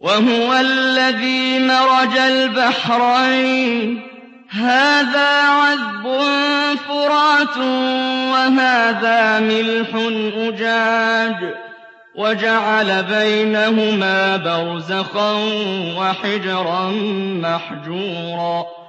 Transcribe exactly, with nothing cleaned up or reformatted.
وَهُوَ الَّذِي مَرَجَ الْبَحْرَيْنِ هَٰذَا عَذْبٌ فُرَاتٌ وَهَٰذَا مِلْحٌ أُجَاجٌ وَجَعَلَ بَيْنَهُمَا بَرْزَخًا وَحِجْرًا مَّحْجُورًا